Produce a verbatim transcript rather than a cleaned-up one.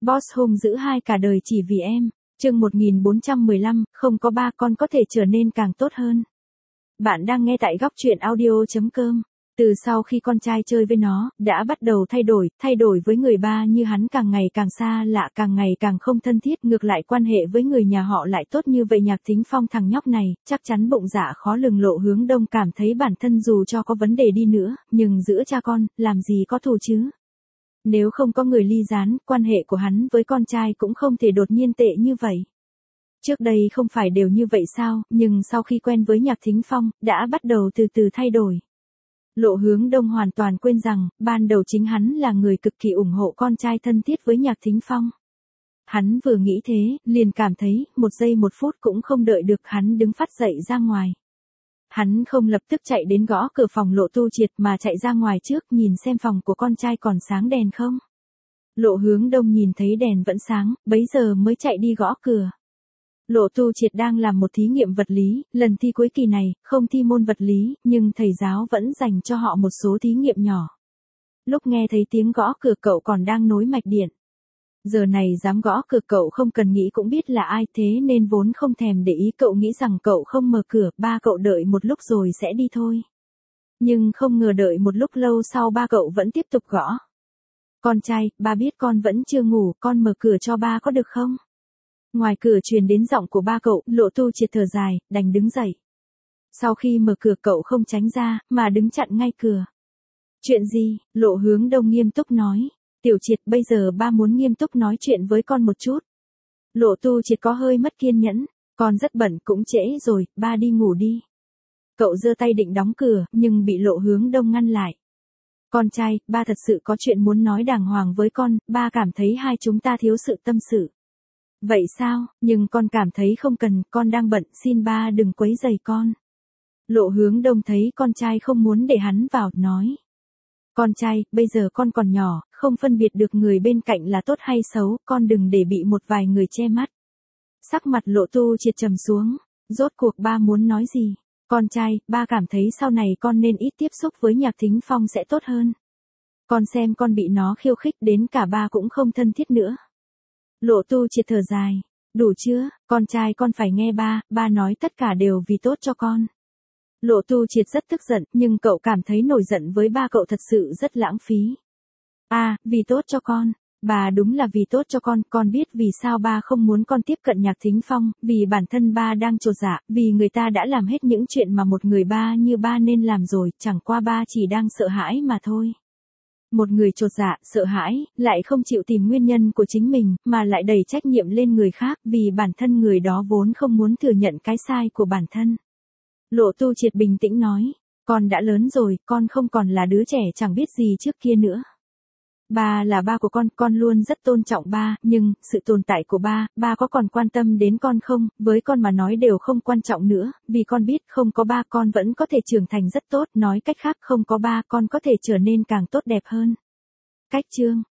Boss hung dữ hai cả đời chỉ vì em. Chương một nghìn bốn trăm mười lăm, không có ba con có thể trở nên càng tốt hơn. Bạn đang nghe tại góc truyện audio chấm com. Từ sau khi con trai chơi với nó, đã bắt đầu thay đổi, thay đổi với người ba như hắn càng ngày càng xa lạ, càng ngày càng không thân thiết, ngược lại quan hệ với người nhà họ lại tốt như vậy. Nhạc Thính Phong thằng nhóc này, chắc chắn bụng dạ khó lường. Lộ Hướng Đông cảm thấy bản thân dù cho có vấn đề đi nữa, nhưng giữa cha con, làm gì có thù chứ. Nếu không có người ly gián, quan hệ của hắn với con trai cũng không thể đột nhiên tệ như vậy. Trước đây không phải đều như vậy sao, nhưng sau khi quen với Nhạc Thính Phong, đã bắt đầu từ từ thay đổi. Lộ Hướng Đông hoàn toàn quên rằng, ban đầu chính hắn là người cực kỳ ủng hộ con trai thân thiết với Nhạc Thính Phong. Hắn vừa nghĩ thế, liền cảm thấy, một giây một phút cũng không đợi được, hắn đứng phắt dậy ra ngoài. Hắn không lập tức chạy đến gõ cửa phòng Lộ Tu Triệt mà chạy ra ngoài trước nhìn xem phòng của con trai còn sáng đèn không. Lộ Hướng Đông nhìn thấy đèn vẫn sáng, bấy giờ mới chạy đi gõ cửa. Lộ Tu Triệt đang làm một thí nghiệm vật lý, lần thi cuối kỳ này, không thi môn vật lý, nhưng thầy giáo vẫn dành cho họ một số thí nghiệm nhỏ. Lúc nghe thấy tiếng gõ cửa cậu còn đang nối mạch điện. Giờ này dám gõ cửa cậu không cần nghĩ cũng biết là ai, thế nên vốn không thèm để ý, cậu nghĩ rằng cậu không mở cửa, ba cậu đợi một lúc rồi sẽ đi thôi. Nhưng không ngờ đợi một lúc lâu sau ba cậu vẫn tiếp tục gõ. Con trai, ba biết con vẫn chưa ngủ, con mở cửa cho ba có được không? Ngoài cửa truyền đến giọng của ba cậu, Lộ Tu Triệt thở dài, đành đứng dậy. Sau khi mở cửa cậu không tránh ra, mà đứng chặn ngay cửa. Chuyện gì? Lộ Hướng Đông nghiêm túc nói. Tiểu Triệt, bây giờ ba muốn nghiêm túc nói chuyện với con một chút. Lộ Tu Triệt có hơi mất kiên nhẫn. Con rất bận, cũng trễ rồi, ba đi ngủ đi. Cậu giơ tay định đóng cửa, nhưng bị Lộ Hướng Đông ngăn lại. Con trai, ba thật sự có chuyện muốn nói đàng hoàng với con, ba cảm thấy hai chúng ta thiếu sự tâm sự. Vậy sao, nhưng con cảm thấy không cần, con đang bận, xin ba đừng quấy rầy con. Lộ Hướng Đông thấy con trai không muốn để hắn vào, nói. Con trai, bây giờ con còn nhỏ, không phân biệt được người bên cạnh là tốt hay xấu, con đừng để bị một vài người che mắt. Sắc mặt Lộ Tu Triệt trầm xuống, rốt cuộc ba muốn nói gì? Con trai, ba cảm thấy sau này con nên ít tiếp xúc với Nhạc Thính Phong sẽ tốt hơn. Con xem con bị nó khiêu khích đến cả ba cũng không thân thiết nữa. Lộ Tu Triệt thở dài, đủ chưa, con trai con phải nghe ba, ba nói tất cả đều vì tốt cho con. Lộ Tu Triệt rất tức giận, nhưng cậu cảm thấy nổi giận với ba cậu thật sự rất lãng phí. À, vì tốt cho con, bà đúng là vì tốt cho con, con biết vì sao ba không muốn con tiếp cận Nhạc Thính Phong, vì bản thân ba đang chột dạ, vì người ta đã làm hết những chuyện mà một người ba như ba nên làm rồi, chẳng qua ba chỉ đang sợ hãi mà thôi. Một người chột dạ, sợ hãi, lại không chịu tìm nguyên nhân của chính mình, mà lại đẩy trách nhiệm lên người khác, vì bản thân người đó vốn không muốn thừa nhận cái sai của bản thân. Lộ Tu Triệt bình tĩnh nói, con đã lớn rồi, con không còn là đứa trẻ chẳng biết gì trước kia nữa. Ba là ba của con, con luôn rất tôn trọng ba, nhưng, sự tồn tại của ba, ba có còn quan tâm đến con không, với con mà nói đều không quan trọng nữa, vì con biết không có ba con vẫn có thể trưởng thành rất tốt, nói cách khác không có ba con có thể trở nên càng tốt đẹp hơn. Cách chương,